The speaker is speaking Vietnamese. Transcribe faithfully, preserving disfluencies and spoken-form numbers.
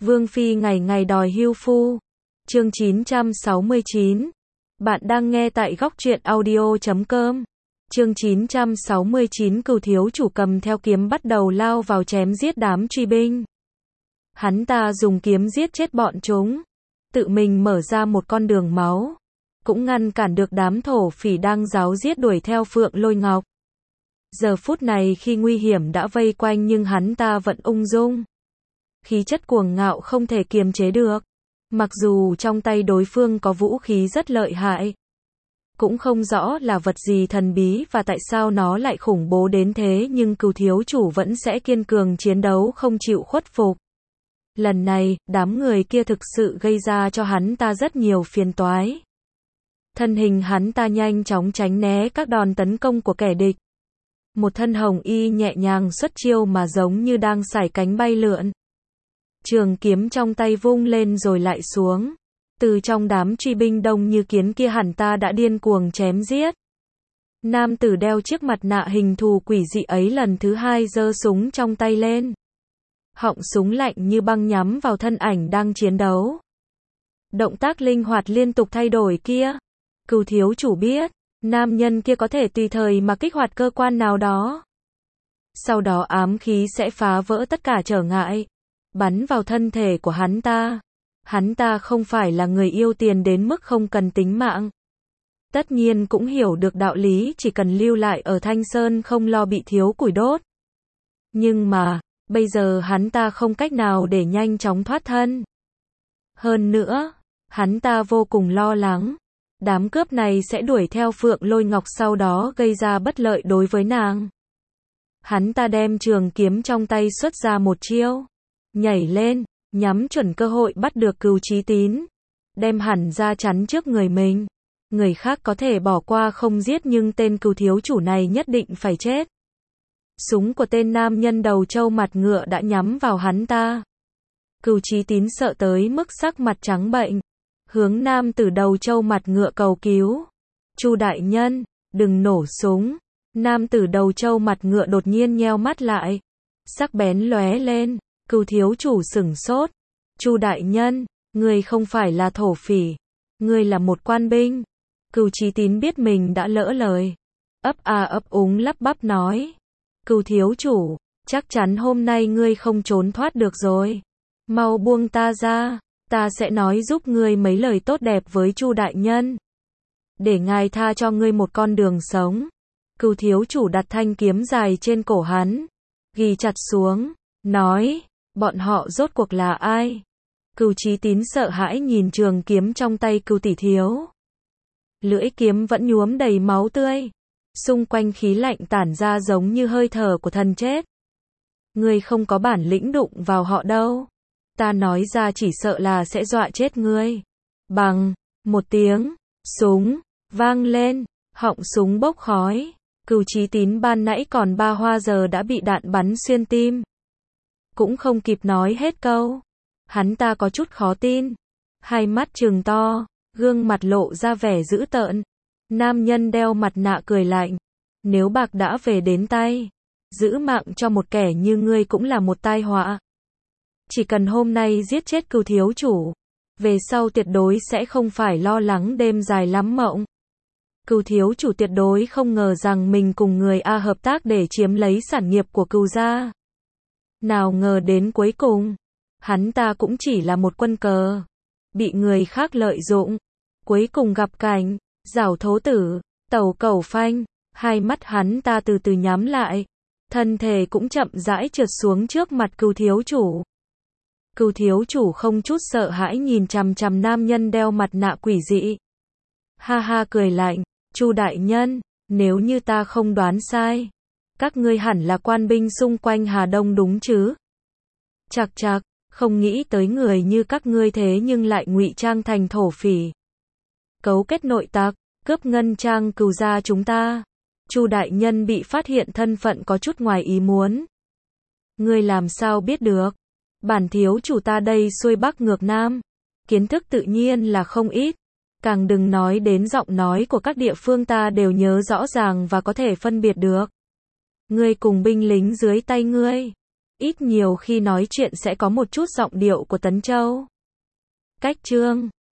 Vương phi ngày ngày đòi hưu phu. Chương chín trăm sáu mươi chín. Bạn đang nghe tại góc truyện audio chấm com. Chương chín trăm sáu mươi chín. Cừu thiếu chủ cầm theo kiếm bắt đầu lao vào chém giết đám truy binh. Hắn ta dùng kiếm giết chết bọn chúng, tự mình mở ra một con đường máu, cũng ngăn cản được đám thổ phỉ đang ráo riết đuổi theo Phượng Lôi Ngọc. Giờ phút này khi nguy hiểm đã vây quanh nhưng hắn ta vẫn ung dung. Khí chất cuồng ngạo không thể kiềm chế được. Mặc dù trong tay đối phương có vũ khí rất lợi hại, cũng không rõ là vật gì thần bí và tại sao nó lại khủng bố đến thế, nhưng Cừu thiếu chủ vẫn sẽ kiên cường chiến đấu không chịu khuất phục. Lần này, đám người kia thực sự gây ra cho hắn ta rất nhiều phiền toái. Thân hình hắn ta nhanh chóng tránh né các đòn tấn công của kẻ địch. Một thân hồng y nhẹ nhàng xuất chiêu mà giống như đang sải cánh bay lượn. Trường kiếm trong tay vung lên rồi lại xuống. Từ trong đám truy binh đông như kiến kia hắn ta đã điên cuồng chém giết. Nam tử đeo chiếc mặt nạ hình thù quỷ dị ấy lần thứ hai giơ súng trong tay lên. Họng súng lạnh như băng nhắm vào thân ảnh đang chiến đấu. Động tác linh hoạt liên tục thay đổi kia. Cừu thiếu chủ biết, nam nhân kia có thể tùy thời mà kích hoạt cơ quan nào đó. Sau đó ám khí sẽ phá vỡ tất cả trở ngại, bắn vào thân thể của hắn ta. Hắn ta không phải là người yêu tiền đến mức không cần tính mạng. Tất nhiên cũng hiểu được đạo lý chỉ cần lưu lại ở Thanh Sơn không lo bị thiếu củi đốt. Nhưng mà, bây giờ hắn ta không cách nào để nhanh chóng thoát thân. Hơn nữa, hắn ta vô cùng lo lắng. Đám cướp này sẽ đuổi theo Phượng Lôi Ngọc sau đó gây ra bất lợi đối với nàng. Hắn ta đem trường kiếm trong tay xuất ra một chiêu. Nhảy lên, nhắm chuẩn cơ hội bắt được Cừu Chí Tín. Đem hẳn ra chắn trước người mình. Người khác có thể bỏ qua không giết nhưng tên Cừu thiếu chủ này nhất định phải chết. Súng của tên nam nhân đầu trâu mặt ngựa đã nhắm vào hắn ta. Cừu Chí Tín sợ tới mức sắc mặt trắng bệch, hướng nam tử đầu trâu mặt ngựa cầu cứu. Chu đại nhân, đừng nổ súng. Nam tử đầu trâu mặt ngựa đột nhiên nheo mắt lại, sắc bén lóe lên. Cừu thiếu chủ sửng sốt. Chu đại nhân, ngươi không phải là thổ phỉ, ngươi là một quan binh. Cừu Chí Tín biết mình đã lỡ lời, ấp a ấp úng lắp bắp nói. Cừu thiếu chủ, chắc chắn hôm nay ngươi không trốn thoát được rồi. Mau buông ta ra, ta sẽ nói giúp ngươi mấy lời tốt đẹp với Chu đại nhân, để ngài tha cho ngươi một con đường sống. Cừu thiếu chủ đặt thanh kiếm dài trên cổ hắn, ghi chặt xuống, nói, bọn họ rốt cuộc là ai? Cừu Chí Tín sợ hãi nhìn trường kiếm trong tay Cừu tỷ thiếu. Lưỡi kiếm vẫn nhuốm đầy máu tươi. Xung quanh khí lạnh tản ra giống như hơi thở của thần chết. Ngươi không có bản lĩnh đụng vào họ đâu. Ta nói ra chỉ sợ là sẽ dọa chết ngươi. Bằng, một tiếng, súng, vang lên, họng súng bốc khói. Cừu Chí Tín ban nãy còn ba hoa giờ đã bị đạn bắn xuyên tim. Cũng không kịp nói hết câu. Hắn ta có chút khó tin. Hai mắt trừng to, gương mặt lộ ra vẻ dữ tợn. Nam nhân đeo mặt nạ cười lạnh. Nếu bạc đã về đến tay, giữ mạng cho một kẻ như ngươi cũng là một tai họa. Chỉ cần hôm nay giết chết Cừu thiếu chủ, về sau tuyệt đối sẽ không phải lo lắng đêm dài lắm mộng. Cừu thiếu chủ tuyệt đối không ngờ rằng mình cùng người A hợp tác để chiếm lấy sản nghiệp của Cừu gia. Nào ngờ đến cuối cùng, hắn ta cũng chỉ là một quân cờ, bị người khác lợi dụng. Cuối cùng gặp cảnh giảo thố tử, tẩu cẩu phanh. Hai mắt hắn ta từ từ nhắm lại, thân thể cũng chậm rãi trượt xuống trước mặt Cừu thiếu chủ. Cừu thiếu chủ không chút sợ hãi nhìn chằm chằm nam nhân đeo mặt nạ quỷ dị. Ha ha cười lạnh, Chu đại nhân, nếu như ta không đoán sai, các ngươi hẳn là quan binh xung quanh Hà Đông đúng chứ? Chạc chạc, không nghĩ tới người như các ngươi thế nhưng lại ngụy trang thành thổ phỉ. Cấu kết nội tặc, cướp ngân trang Cừu gia chúng ta. Chu đại nhân bị phát hiện thân phận có chút ngoài ý muốn. Ngươi làm sao biết được? Bản thiếu chủ ta đây xuôi bắc ngược nam, kiến thức tự nhiên là không ít. Càng đừng nói đến giọng nói của các địa phương ta đều nhớ rõ ràng và có thể phân biệt được. Ngươi cùng binh lính dưới tay ngươi, ít nhiều khi nói chuyện sẽ có một chút giọng điệu của Tấn Châu. Cách chương